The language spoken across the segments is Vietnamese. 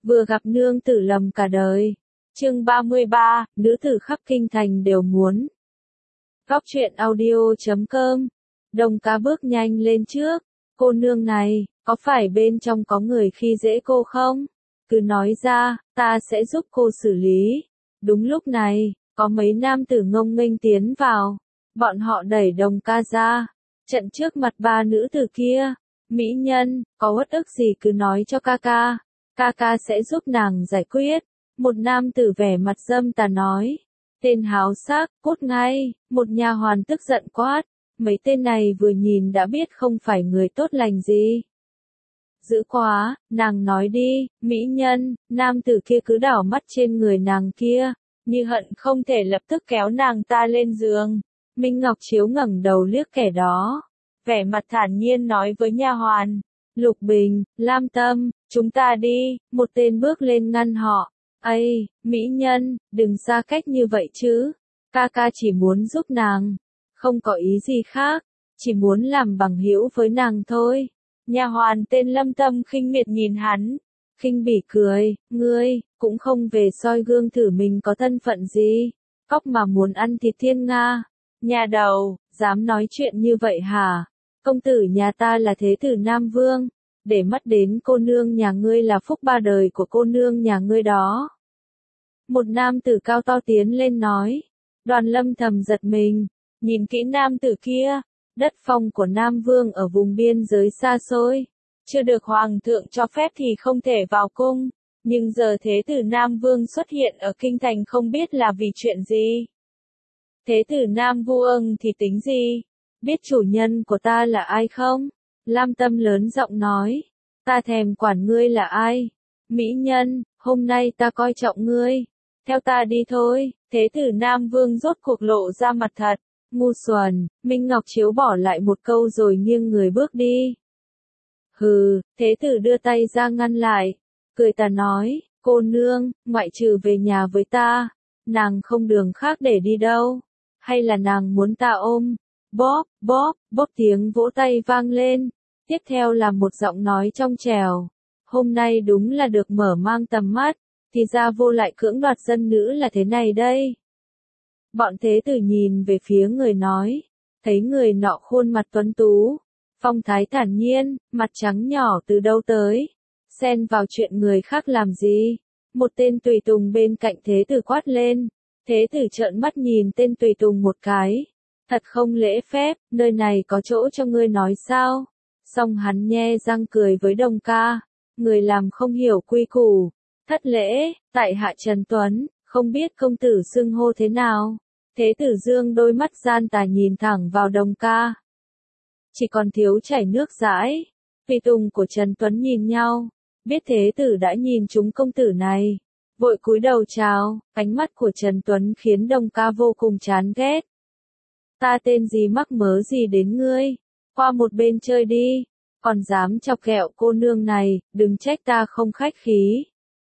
vừa gặp nương tử lầm cả đời. Chương 33, nữ tử khắp kinh thành đều muốn. Góc truyện audio.com. Đồng Ca bước nhanh lên trước. Cô nương này, có phải bên trong có người khi dễ cô không? Cứ nói ra, ta sẽ giúp cô xử lý. Đúng lúc này, có mấy nam tử ngông nghênh tiến vào. Bọn họ đẩy Đồng Ca ra. Trận trước mặt ba nữ tử kia. Mỹ nhân, có uất ức gì cứ nói cho ca ca. Ca ca sẽ giúp nàng giải quyết. Một nam tử vẻ mặt dâm tà nói. Tên háo sắc, cút ngay. Một nha hoàn tức giận quát. Mấy tên này vừa nhìn đã biết không phải người tốt lành gì. Dữ quá, nàng nói đi, mỹ nhân. Nam tử kia cứ đảo mắt trên người nàng kia, như hận không thể lập tức kéo nàng ta lên giường. Minh Ngọc Chiếu ngẩng đầu liếc kẻ đó, vẻ mặt thản nhiên nói với nha hoàn. Lục Bình, Lam Tâm, chúng ta đi. Một tên bước lên ngăn họ. Ây, mỹ nhân, đừng xa cách như vậy chứ. Ca ca chỉ muốn giúp nàng, không có ý gì khác, chỉ muốn làm bằng hữu với nàng thôi. Nha hoàn tên Lâm Tâm khinh miệt nhìn hắn, khinh bỉ cười, ngươi cũng không về soi gương thử mình có thân phận gì, cóc mà muốn ăn thịt thiên nga. Nhà đầu, dám nói chuyện như vậy hả? Công tử nhà ta là thế tử Nam Vương, để mắt đến cô nương nhà ngươi là phúc ba đời của cô nương nhà ngươi đó. Một nam tử cao to tiến lên nói. Đoàn Lâm thầm giật mình, nhìn kỹ nam tử kia. Đất phong của Nam Vương ở vùng biên giới xa xôi, chưa được hoàng thượng cho phép thì không thể vào cung, nhưng giờ thế tử Nam Vương xuất hiện ở kinh thành không biết là vì chuyện gì. Thế tử Nam Vương thì tính gì? Biết chủ nhân của ta là ai không? Lam Tâm lớn giọng nói. Ta thèm quản ngươi là ai? Mỹ nhân, hôm nay ta coi trọng ngươi. Theo ta đi thôi. Thế tử Nam Vương rốt cuộc lộ ra mặt thật. Ngu xuẩn. Minh Ngọc Chiếu bỏ lại một câu rồi nghiêng người bước đi. Hừ, thế tử đưa tay ra ngăn lại. Cười tà nói, cô nương, ngoại trừ về nhà với ta, nàng không đường khác để đi đâu. Hay là nàng muốn ta ôm? Bóp, bóp, bóp tiếng vỗ tay vang lên. Tiếp theo là một giọng nói trong trẻo. Hôm nay đúng là được mở mang tầm mắt, thì ra vô lại cưỡng đoạt dân nữ là thế này đây. Bọn thế tử nhìn về phía người nói, thấy người nọ khuôn mặt tuấn tú, phong thái thản nhiên, mặt trắng nhỏ từ đâu tới, xen vào chuyện người khác làm gì. Một tên tùy tùng bên cạnh thế tử quát lên, thế tử trợn mắt nhìn tên tùy tùng một cái, thật không lễ phép, nơi này có chỗ cho ngươi nói sao? Xong hắn nhe răng cười với Đồng Ca, người làm không hiểu quy củ, thất lễ, tại hạ Trần Tuấn, không biết công tử xưng hô thế nào. Thế tử dương đôi mắt gian tà nhìn thẳng vào Đồng Ca. Chỉ còn thiếu chảy nước dãi. Tùy tùng của Trần Tuấn nhìn nhau, biết thế tử đã nhìn trúng công tử này, vội cúi đầu chào. Ánh mắt của Trần Tuấn khiến Đồng Ca vô cùng chán ghét. Ta tên gì mắc mớ gì đến ngươi, qua một bên chơi đi, còn dám chọc ghẹo cô nương này, đừng trách ta không khách khí.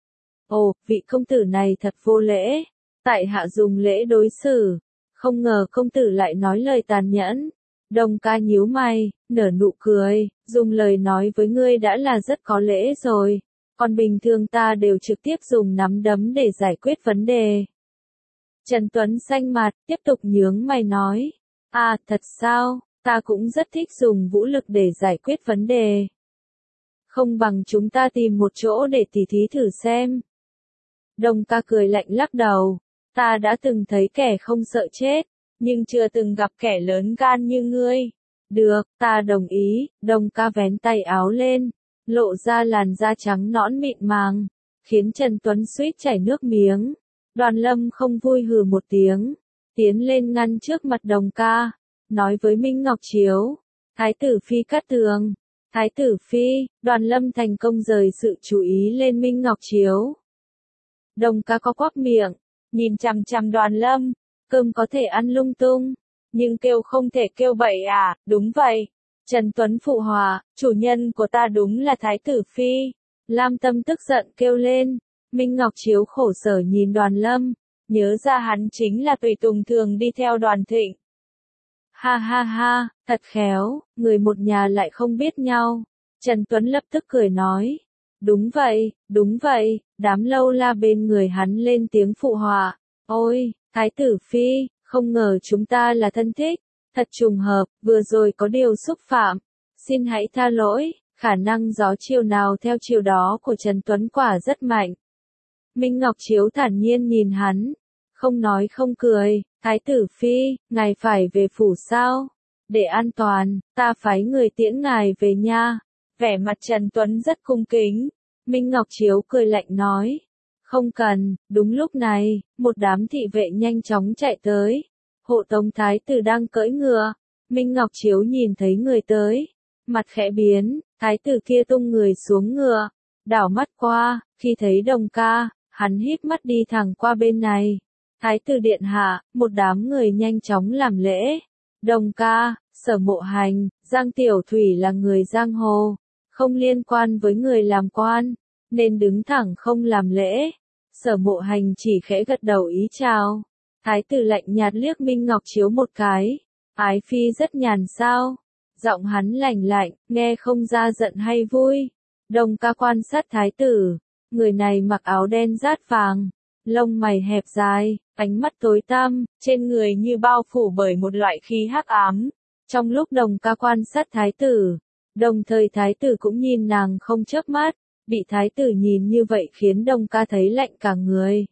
Ồ, vị công tử này thật vô lễ. Tại hạ dùng lễ đối xử, không ngờ công tử lại nói lời tàn nhẫn. Đồng Ca nhíu mày, nở nụ cười, dùng lời nói với ngươi đã là rất có lễ rồi, còn bình thường ta đều trực tiếp dùng nắm đấm để giải quyết vấn đề. Trần Tuấn xanh mặt, tiếp tục nhướng mày nói, à, thật sao, ta cũng rất thích dùng vũ lực để giải quyết vấn đề. Không bằng chúng ta tìm một chỗ để tỉ thí thử xem. Đồng Ca cười lạnh lắc đầu. Ta đã từng thấy kẻ không sợ chết, nhưng chưa từng gặp kẻ lớn gan như ngươi. Được, ta đồng ý. Đồng Ca vén tay áo lên, lộ ra làn da trắng nõn mịn màng, khiến Trần Tuấn suýt chảy nước miếng. Đoàn Lâm không vui hừ một tiếng, tiến lên ngăn trước mặt Đồng Ca, nói với Minh Ngọc Chiếu, Thái tử Phi Cát Tường. Thái tử Phi. Đoàn Lâm thành công rời sự chú ý lên Minh Ngọc Chiếu. Đồng Ca có quắp miệng, nhìn chằm chằm Đoàn Lâm, cơm có thể ăn lung tung, nhưng kêu không thể kêu bậy à? Đúng vậy. Trần Tuấn phụ hòa, chủ nhân của ta đúng là Thái tử Phi. Lam Tâm tức giận kêu lên. Minh Ngọc Chiếu khổ sở nhìn Đoàn Lâm, nhớ ra hắn chính là tùy tùng thường đi theo Đoàn Thịnh. Ha ha ha, thật khéo, người một nhà lại không biết nhau. Trần Tuấn lập tức cười nói, đúng vậy, đám lâu la bên người hắn lên tiếng phụ họa. Ôi, Thái tử Phi, không ngờ chúng ta là thân thích, thật trùng hợp, vừa rồi có điều xúc phạm. Xin hãy tha lỗi, khả năng gió chiều nào theo chiều đó của Trần Tuấn quả rất mạnh. Minh Ngọc Chiếu thản nhiên nhìn hắn, không nói không cười, Thái tử Phi, ngài phải về phủ sao? Để an toàn, ta phái người tiễn ngài về nha. Vẻ mặt Trần Tuấn rất cung kính. Minh Ngọc Chiếu cười lạnh nói. Không cần, đúng lúc này, một đám thị vệ nhanh chóng chạy tới. Hộ tống thái tử đang cưỡi ngựa. Minh Ngọc Chiếu nhìn thấy người tới. Mặt khẽ biến, thái tử kia tung người xuống ngựa. Đảo mắt qua, khi thấy Đồng ca, hắn híp mắt đi thẳng qua bên này. Thái tử điện hạ, một đám người nhanh chóng làm lễ. Đồng ca, Sở Mộ Hành, Giang Tiểu Thủy là người giang hồ, không liên quan với người làm quan, nên đứng thẳng không làm lễ. Sở Mộ Hành chỉ khẽ gật đầu ý chào. Thái tử lạnh nhạt liếc Minh Ngọc Chiếu một cái. Ái phi rất nhàn sao? Giọng hắn lạnh lạnh, nghe không ra giận hay vui. Đồng ca quan sát thái tử, người này mặc áo đen rát vàng, lông mày hẹp dài, ánh mắt tối tăm, trên người như bao phủ bởi một loại khí hắc ám. Trong lúc Đồng ca quan sát thái tử, đồng thời thái tử cũng nhìn nàng không chớp mắt, bị thái tử nhìn như vậy khiến Đồng ca thấy lạnh cả người.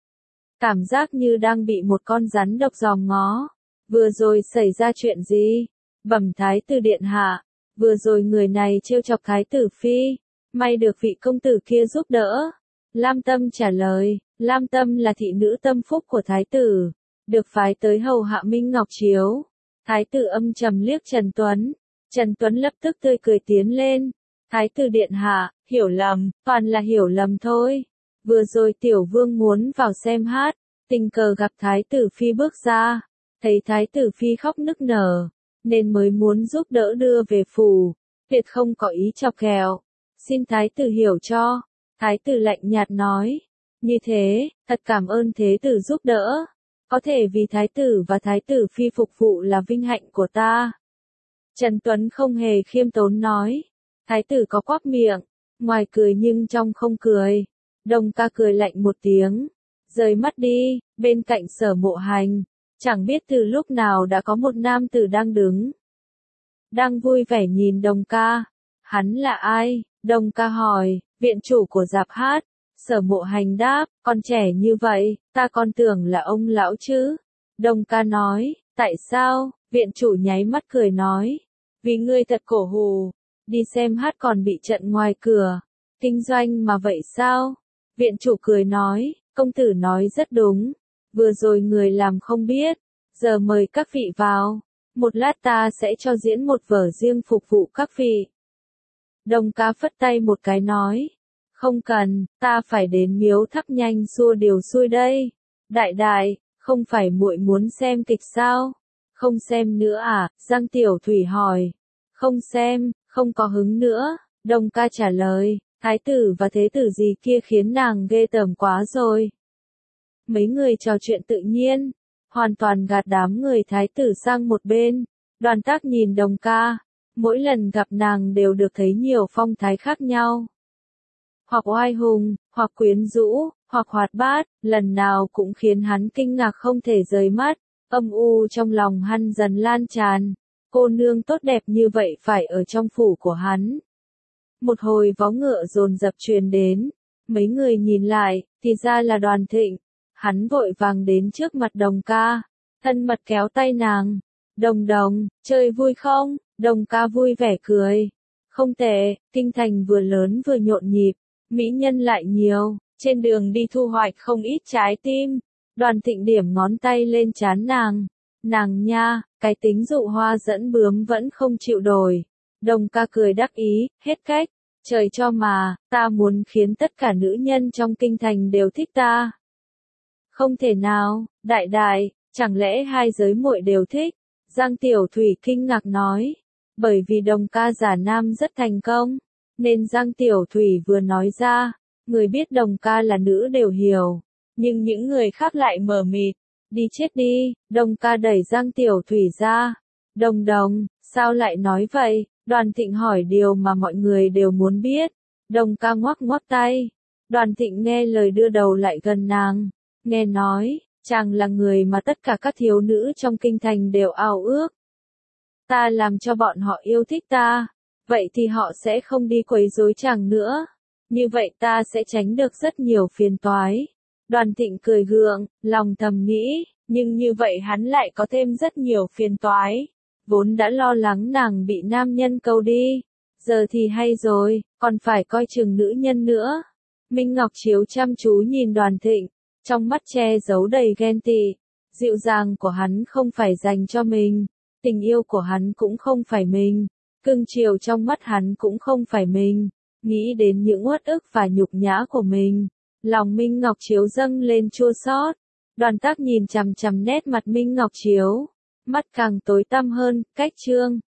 Cảm giác như đang bị một con rắn độc dòm ngó. Vừa rồi xảy ra chuyện gì? Bẩm thái tử điện hạ, vừa rồi người này trêu chọc thái tử Phi, may được vị công tử kia giúp đỡ. Lam Tâm trả lời, Lam Tâm là thị nữ tâm phúc của thái tử, được phái tới hầu hạ Minh Ngọc Chiếu. Thái tử âm trầm liếc Trần Tuấn. Trần Tuấn lập tức tươi cười tiến lên. Thái tử điện hạ, hiểu lầm, toàn là hiểu lầm thôi. Vừa rồi tiểu vương muốn vào xem hát, tình cờ gặp thái tử Phi bước ra, thấy thái tử Phi khóc nức nở, nên mới muốn giúp đỡ đưa về phủ, tuyệt không có ý chọc ghẹo. Xin thái tử hiểu cho. Thái tử lạnh nhạt nói. Như thế, thật cảm ơn thế tử giúp đỡ. Có thể vì thái tử và thái tử Phi phục vụ là vinh hạnh của ta. Trần Tuấn không hề khiêm tốn nói. Thái tử có quắp miệng, ngoài cười nhưng trong không cười. Đồng ca cười lạnh một tiếng, rời mắt đi, bên cạnh Sở Mộ Hành, chẳng biết từ lúc nào đã có một nam tử đang đứng. Đang vui vẻ nhìn Đồng ca. Hắn là ai? Đồng ca hỏi, viện chủ của rạp hát. Sở Mộ Hành đáp, còn trẻ như vậy, ta còn tưởng là ông lão chứ. Đồng ca nói, tại sao? Viện chủ nháy mắt cười nói, vì ngươi thật cổ hù, đi xem hát còn bị trận ngoài cửa, kinh doanh mà vậy sao? Viện chủ cười nói, công tử nói rất đúng, vừa rồi người làm không biết, giờ mời các vị vào, một lát ta sẽ cho diễn một vở riêng phục vụ các vị. Đồng ca phất tay một cái nói, không cần, ta phải đến miếu thắp nhanh xua điều xuôi đây. Đại đại, không phải muội muốn xem kịch sao? Không xem nữa à? Giang Tiểu Thủy hỏi. Không xem, không có hứng nữa. Đồng ca trả lời, thái tử và thế tử gì kia khiến nàng ghê tởm quá rồi. Mấy người trò chuyện tự nhiên, hoàn toàn gạt đám người thái tử sang một bên. Đoàn Tác nhìn Đồng ca, mỗi lần gặp nàng đều được thấy nhiều phong thái khác nhau. Hoặc oai hùng, hoặc quyến rũ, hoặc hoạt bát, lần nào cũng khiến hắn kinh ngạc không thể rời mắt, âm u trong lòng hắn dần lan tràn. Cô nương tốt đẹp như vậy phải ở trong phủ của hắn. Một hồi vó ngựa dồn dập truyền đến, mấy người nhìn lại, thì ra là Đoàn Thịnh. Hắn vội vàng đến trước mặt Đồng ca, thân mật kéo tay nàng. Đồng đồng, chơi vui không? Đồng ca vui vẻ cười. Không tệ, kinh thành vừa lớn vừa nhộn nhịp, mỹ nhân lại nhiều, trên đường đi thu hoạch không ít trái tim. Đoàn Thịnh điểm ngón tay lên trán nàng. Nàng nha, cái tính dụ hoa dẫn bướm vẫn không chịu đổi. Đồng ca cười đắc ý, hết cách. Trời cho mà, ta muốn khiến tất cả nữ nhân trong kinh thành đều thích ta. Không thể nào, đại đại, chẳng lẽ hai giới muội đều thích? Giang Tiểu Thủy kinh ngạc nói. Bởi vì Đồng ca giả nam rất thành công, nên Giang Tiểu Thủy vừa nói ra, người biết Đồng ca là nữ đều hiểu, nhưng những người khác lại mờ mịt. Đi chết đi, Đồng ca đẩy Giang Tiểu Thủy ra. Đồng đồng, sao lại nói vậy? Đoàn Thịnh hỏi điều mà mọi người đều muốn biết. Đồng ca ngoắc ngoắc tay. Đoàn Thịnh nghe lời đưa đầu lại gần nàng. Nghe nói, chàng là người mà tất cả các thiếu nữ trong kinh thành đều ao ước. Ta làm cho bọn họ yêu thích ta, vậy thì họ sẽ không đi quấy rối chàng nữa. Như vậy ta sẽ tránh được rất nhiều phiền toái. Đoàn Thịnh cười gượng, lòng thầm nghĩ, nhưng như vậy hắn lại có thêm rất nhiều phiền toái. Vốn đã lo lắng nàng bị nam nhân câu đi, giờ thì hay rồi, còn phải coi chừng nữ nhân nữa. Minh Ngọc Chiếu chăm chú nhìn Đoàn Thịnh, trong mắt che giấu đầy ghen tị. Dịu dàng của hắn không phải dành cho mình, tình yêu của hắn cũng không phải mình, cưng chiều trong mắt hắn cũng không phải mình. Nghĩ đến những uất ức và nhục nhã của mình, lòng Minh Ngọc Chiếu dâng lên chua xót. Đoàn Tắc nhìn chằm chằm nét mặt Minh Ngọc Chiếu, mắt càng tối tăm hơn. Cách chương